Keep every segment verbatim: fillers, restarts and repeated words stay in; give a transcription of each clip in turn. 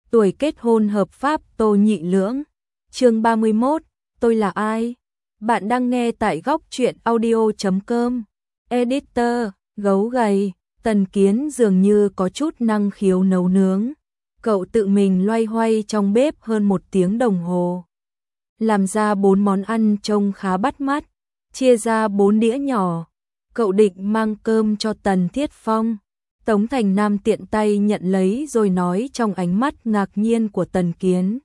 tuổi kết hôn hợp pháp Tô Nhị Lưỡng. Chương ba mươi mốt, tôi là ai? Bạn đang nghe tại góc truyện audio chấm com. Editor, gấu gầy, Tần Kiến dường như có chút năng khiếu nấu nướng. Cậu tự mình loay hoay trong bếp hơn một tiếng đồng hồ. Làm ra bốn món ăn trông khá bắt mắt, chia ra bốn đĩa nhỏ. Cậu định mang cơm cho Tần Thiết Phong. Tống Thành Nam tiện tay nhận lấy rồi nói trong ánh mắt ngạc nhiên của Tần Kiến.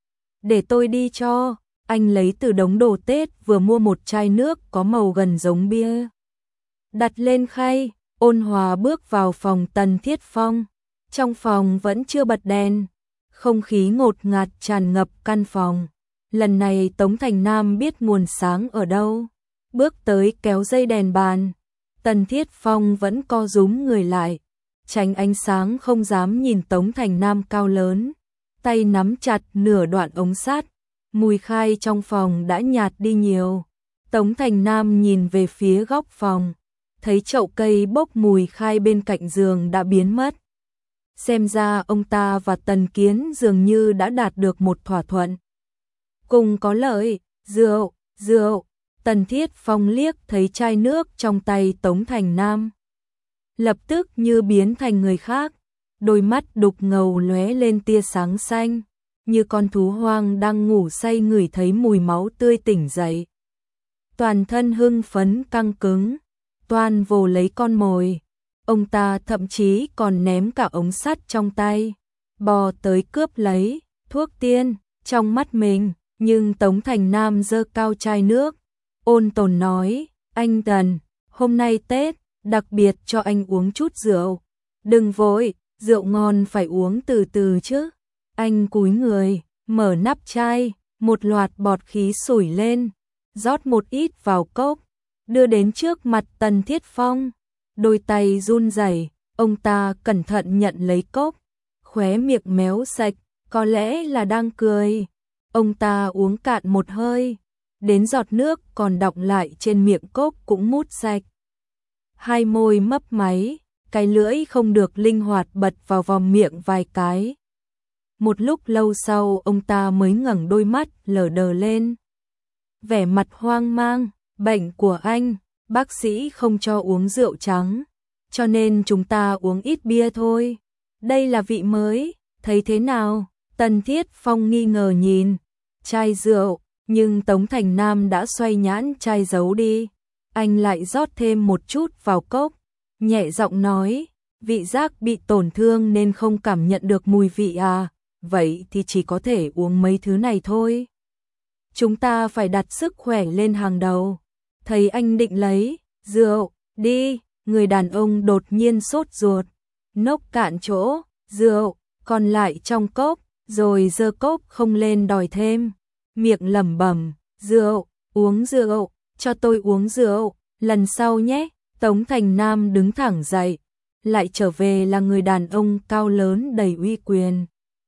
Để tôi đi cho. Anh lấy từ đống đồ Tết vừa mua một chai nước có màu gần giống bia. Đặt lên khay, ôn hòa bước vào phòng Tần Thiết Phong. Trong phòng vẫn chưa bật đèn, không khí ngột ngạt tràn ngập căn phòng. Lần này Tống Thành Nam biết nguồn sáng ở đâu. Bước tới kéo dây đèn bàn. Tần Thiết Phong vẫn co rúm người lại, tránh ánh sáng không dám nhìn Tống Thành Nam cao lớn. Tay nắm chặt nửa đoạn ống sắt. Mùi khai trong phòng đã nhạt đi nhiều. Tống Thành Nam nhìn về phía góc phòng, thấy chậu cây bốc mùi khai bên cạnh giường đã biến mất. Xem ra ông ta và Tần Kiến dường như đã đạt được một thỏa thuận. Cùng có lợi, rượu, rượu. Tần Thiết Phong liếc thấy chai nước trong tay Tống Thành Nam, lập tức như biến thành người khác, đôi mắt đục ngầu lóe lên tia sáng xanh, như con thú hoang đang ngủ say ngửi thấy mùi máu tươi tỉnh dậy. Toàn thân hưng phấn căng cứng, toan vồ lấy con mồi. Ông ta thậm chí còn ném cả ống sắt trong tay, bò tới cướp lấy thuốc tiên trong mắt mình. Nhưng Tống Thành Nam giơ cao chai nước, ôn tồn nói, anh Tần, hôm nay Tết, đặc biệt cho anh uống chút rượu. Đừng vội, rượu ngon phải uống từ từ chứ. Anh cúi người, mở nắp chai, một loạt bọt khí sủi lên, rót một ít vào cốc, đưa đến trước mặt Tần Thiết Phong. Đôi tay run rẩy, ông ta cẩn thận nhận lấy cốc, khóe miệng méo sạch, có lẽ là đang cười. Ông ta uống cạn một hơi, đến giọt nước còn đọng lại trên miệng cốc cũng mút sạch. Hai môi mấp máy, cái lưỡi không được linh hoạt bật vào vòm miệng vài cái. Một lúc lâu sau ông ta mới ngẩng đôi mắt lờ đờ lên. Vẻ mặt hoang mang, bệnh của anh, bác sĩ không cho uống rượu trắng, cho nên chúng ta uống ít bia thôi. Đây là vị mới, thấy thế nào? Tần Thiết Phong nghi ngờ nhìn chai rượu, nhưng Tống Thành Nam đã xoay nhãn chai giấu đi. Anh lại rót thêm một chút vào cốc, nhẹ giọng nói, vị giác bị tổn thương nên không cảm nhận được mùi vị à, vậy thì chỉ có thể uống mấy thứ này thôi. Chúng ta phải đặt sức khỏe lên hàng đầu. Thấy anh định lấy rượu đi, người đàn ông đột nhiên sốt ruột, nốc cạn chỗ rượu còn lại trong cốc, rồi giơ cốc không lên đòi thêm, miệng lẩm bẩm, rượu, uống rượu, cho tôi uống rượu, lần sau nhé. Tống Thành Nam đứng thẳng dậy, lại trở về là người đàn ông cao lớn đầy uy quyền.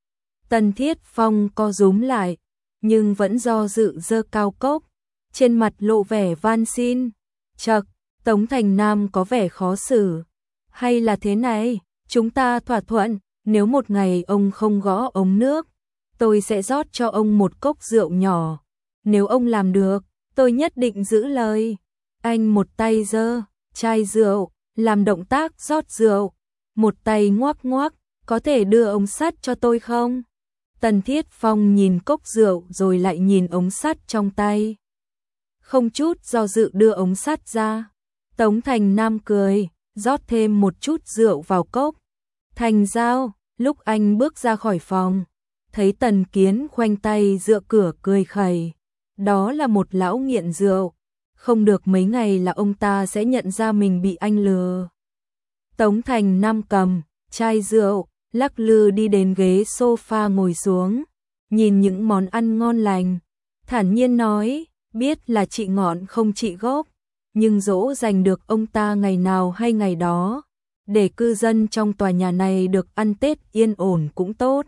Tần Thiết Phong co rúm lại, nhưng vẫn do dự giơ cao cốc, trên mặt lộ vẻ van xin. Chậc, Tống Thành Nam có vẻ khó xử. Hay là thế này, chúng ta thỏa thuận, nếu một ngày ông không gõ ống nước, tôi sẽ rót cho ông một cốc rượu nhỏ. Nếu ông làm được, tôi nhất định giữ lời. Anh một tay giơ chai rượu, làm động tác rót rượu, một tay ngoắc ngoắc, có thể đưa ống sắt cho tôi không? Tần Thiết Phong nhìn cốc rượu rồi lại nhìn ống sắt trong tay, không chút do dự đưa ống sắt ra. Tống Thành Nam cười, rót thêm một chút rượu vào cốc. Thành giao, lúc anh bước ra khỏi phòng, thấy Tần Kiến khoanh tay dựa cửa cười khẩy. Đó là một lão nghiện rượu, không được mấy ngày là ông ta sẽ nhận ra mình bị anh lừa. Tống Thành Nam cầm chai rượu, lắc lư đi đến ghế sofa ngồi xuống, nhìn những món ăn ngon lành, thản nhiên nói, biết là chị ngọn không chị gốc, nhưng dỗ dành được ông ta ngày nào hay ngày đó, để cư dân trong tòa nhà này được ăn Tết yên ổn cũng tốt.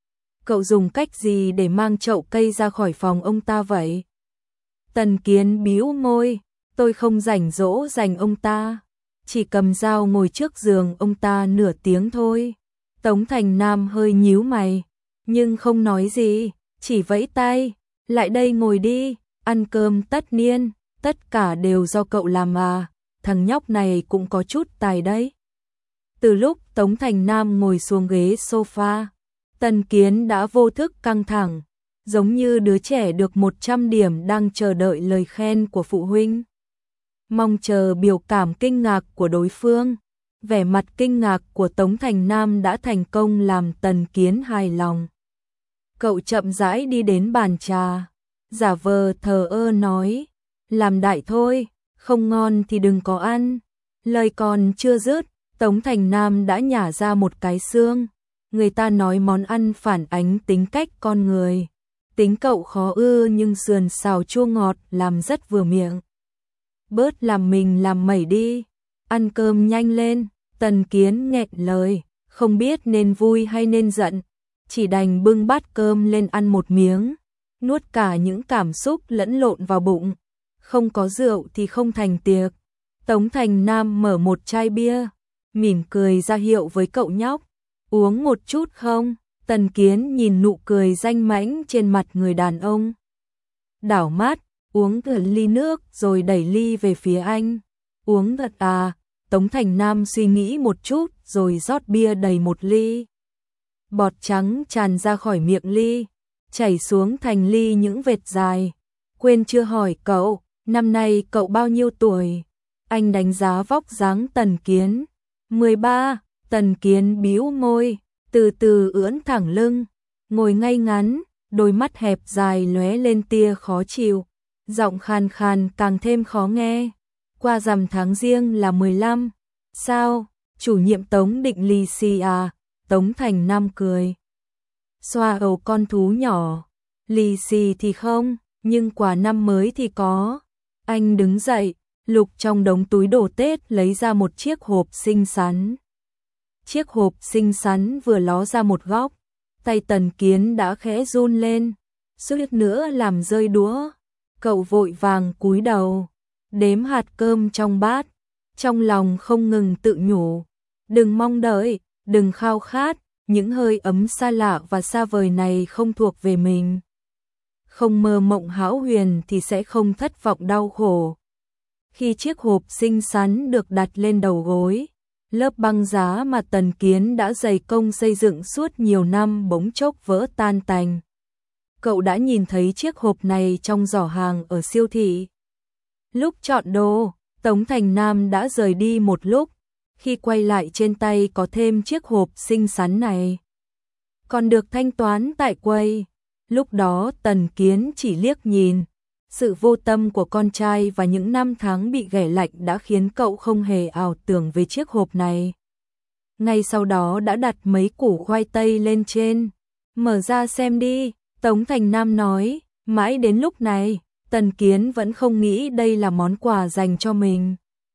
Cậu dùng cách gì để mang chậu cây ra khỏi phòng ông ta vậy? Tần Kiến bĩu môi, tôi không rảnh dỗ dành ông ta, chỉ cầm dao ngồi trước giường ông ta nửa tiếng thôi. Tống Thành Nam hơi nhíu mày, nhưng không nói gì, chỉ vẫy tay, lại đây ngồi đi, ăn cơm tất niên, tất cả đều do cậu làm à, thằng nhóc này cũng có chút tài đấy. Từ lúc Tống Thành Nam ngồi xuống ghế sofa, Tần Kiến đã vô thức căng thẳng, giống như đứa trẻ được một trăm điểm đang chờ đợi lời khen của phụ huynh. Mong chờ biểu cảm kinh ngạc của đối phương. Vẻ mặt kinh ngạc của Tống Thành Nam đã thành công làm Tần Kiến hài lòng. Cậu chậm rãi đi đến bàn trà, giả vờ thờ ơ nói, làm đại thôi, không ngon thì đừng có ăn. Lời còn chưa dứt, Tống Thành Nam đã nhả ra một cái xương. Người ta nói món ăn phản ánh tính cách con người. Tính cậu khó ưa nhưng sườn xào chua ngọt làm rất vừa miệng. Bớt làm mình làm mẩy đi, ăn cơm nhanh lên. Tần Kiến nghẹn lời, không biết nên vui hay nên giận, chỉ đành bưng bát cơm lên ăn một miếng, nuốt cả những cảm xúc lẫn lộn vào bụng. Không có rượu thì không thành tiệc. Tống Thành Nam mở một chai bia, mỉm cười ra hiệu với cậu nhóc, uống một chút không? Tần Kiến nhìn nụ cười danh mãnh trên mặt người đàn ông, đảo mắt, uống gần ly nước rồi đẩy ly về phía anh. Uống thật à? Tống Thành Nam suy nghĩ một chút rồi rót bia đầy một ly. Bọt trắng tràn ra khỏi miệng ly, chảy xuống thành ly những vệt dài. Quên chưa hỏi cậu, năm nay cậu bao nhiêu tuổi? Anh đánh giá vóc dáng Tần Kiến. mười ba, Tần Kiến bĩu môi, từ từ ưỡn thẳng lưng, ngồi ngay ngắn, đôi mắt hẹp dài lóe lên tia khó chịu, giọng khàn khàn càng thêm khó nghe. Qua rằm tháng Giêng là mười lăm. Sao? Chủ nhiệm Tống định lì xì à? Tống Thành Nam cười. Xoa đầu con thú nhỏ. Lì xì thì không, nhưng quà năm mới thì có. Anh đứng dậy, lục trong đống túi đồ Tết lấy ra một chiếc hộp xinh xắn. Chiếc hộp xinh xắn vừa ló ra một góc, tay Tần Kiến đã khẽ run lên, suýt nữa làm rơi đũa. Cậu vội vàng cúi đầu, đếm hạt cơm trong bát, trong lòng không ngừng tự nhủ, đừng mong đợi, đừng khao khát, những hơi ấm xa lạ và xa vời này không thuộc về mình. Không mơ mộng hão huyền thì sẽ không thất vọng đau khổ. Khi chiếc hộp xinh xắn được đặt lên đầu gối, lớp băng giá mà Tần Kiến đã dày công xây dựng suốt nhiều năm bỗng chốc vỡ tan tành. Cậu đã nhìn thấy chiếc hộp này trong giỏ hàng ở siêu thị. Lúc chọn đồ, Tống Thành Nam đã rời đi một lúc, khi quay lại trên tay có thêm chiếc hộp xinh xắn này. Còn được thanh toán tại quầy. Lúc đó Tần Kiến chỉ liếc nhìn. Sự vô tâm của con trai và những năm tháng bị ghẻ lạnh đã khiến cậu không hề ảo tưởng về chiếc hộp này. Ngay sau đó đã đặt mấy củ khoai tây lên trên. Mở ra xem đi, Tống Thành Nam nói. Mãi đến lúc này, Tần Kiến vẫn không nghĩ đây là món quà dành cho mình.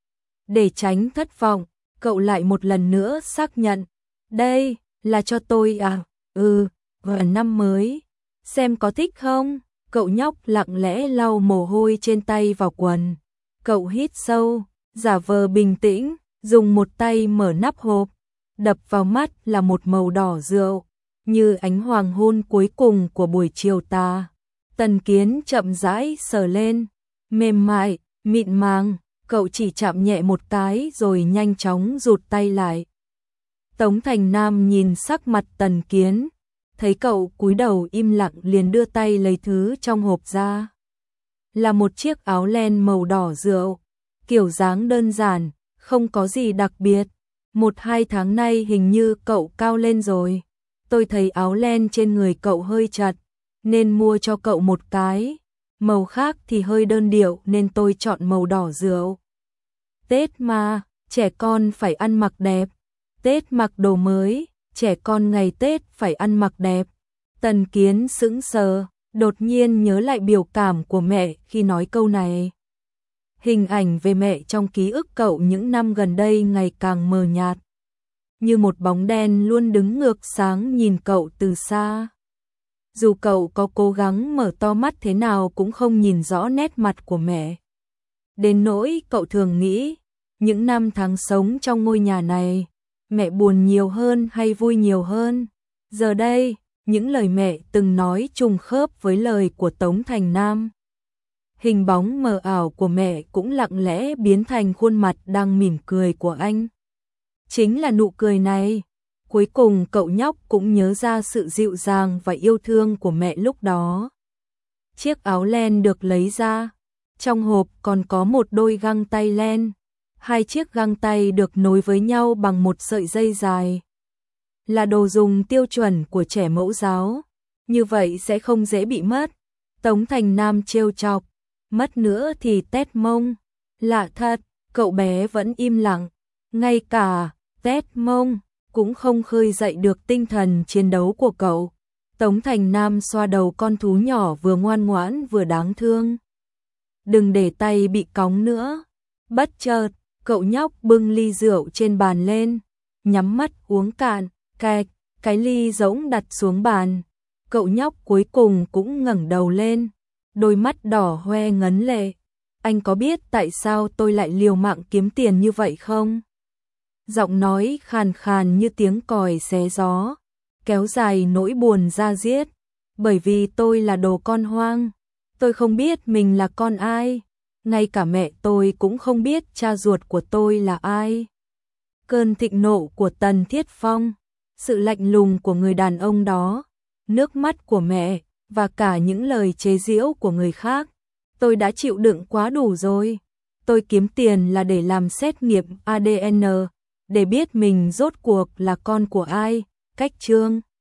Để tránh thất vọng, cậu lại một lần nữa xác nhận. Đây, là cho tôi à? Ừ, vào năm mới. Xem có thích không? Cậu nhóc lặng lẽ lau mồ hôi trên tay vào quần. Cậu hít sâu, giả vờ bình tĩnh, dùng một tay mở nắp hộp. Đập vào mắt là một màu đỏ rượu, như ánh hoàng hôn cuối cùng của buổi chiều tà. Tần Kiến chậm rãi sờ lên, mềm mại, mịn màng, cậu chỉ chạm nhẹ một cái rồi nhanh chóng rụt tay lại. Tống Thành Nam nhìn sắc mặt Tần Kiến, thấy cậu cúi đầu im lặng liền đưa tay lấy thứ trong hộp ra. Là một chiếc áo len màu đỏ rượu, kiểu dáng đơn giản, không có gì đặc biệt. Một hai tháng nay hình như cậu cao lên rồi. Tôi thấy áo len trên người cậu hơi chặt, nên mua cho cậu một cái. Màu khác thì hơi đơn điệu nên tôi chọn màu đỏ rượu. Tết mà, trẻ con phải ăn mặc đẹp. Tết mặc đồ mới, trẻ con ngày Tết phải ăn mặc đẹp. Tần Kiến sững sờ, đột nhiên nhớ lại biểu cảm của mẹ khi nói câu này. Hình ảnh về mẹ trong ký ức cậu những năm gần đây ngày càng mờ nhạt. Như một bóng đen luôn đứng ngược sáng nhìn cậu từ xa. Dù cậu có cố gắng mở to mắt thế nào cũng không nhìn rõ nét mặt của mẹ. Đến nỗi cậu thường nghĩ, những năm tháng sống trong ngôi nhà này, mẹ buồn nhiều hơn hay vui nhiều hơn. Giờ đây, những lời mẹ từng nói trùng khớp với lời của Tống Thành Nam. Hình bóng mờ ảo của mẹ cũng lặng lẽ biến thành khuôn mặt đang mỉm cười của anh. Chính là nụ cười này. Cuối cùng cậu nhóc cũng nhớ ra sự dịu dàng và yêu thương của mẹ lúc đó. Chiếc áo len được lấy ra. Trong hộp còn có một đôi găng tay len. Hai chiếc găng tay được nối với nhau bằng một sợi dây dài. Là đồ dùng tiêu chuẩn của trẻ mẫu giáo. Như vậy sẽ không dễ bị mất. Tống Thành Nam trêu chọc. Mất nữa thì tét mông. Lạ thật, cậu bé vẫn im lặng. Ngay cả tét mông cũng không khơi dậy được tinh thần chiến đấu của cậu. Tống Thành Nam xoa đầu con thú nhỏ vừa ngoan ngoãn vừa đáng thương. Đừng để tay bị cóng nữa. Bất chợt, cậu nhóc bưng ly rượu trên bàn lên, nhắm mắt uống cạn, kẹt, cái ly rỗng đặt xuống bàn. Cậu nhóc cuối cùng cũng ngẩng đầu lên, đôi mắt đỏ hoe ngấn lệ. Anh có biết tại sao tôi lại liều mạng kiếm tiền như vậy không? Giọng nói khàn khàn như tiếng còi xé gió, kéo dài nỗi buồn da diết. Bởi vì tôi là đồ con hoang, tôi không biết mình là con ai, ngay cả mẹ tôi cũng không biết cha ruột của tôi là ai. Cơn thịnh nộ của Tần Thiết Phong, sự lạnh lùng của người đàn ông đó, nước mắt của mẹ và cả những lời chế giễu của người khác, tôi đã chịu đựng quá đủ rồi. Tôi kiếm tiền là để làm xét nghiệm a đê en, để biết mình rốt cuộc là con của ai. Cách chương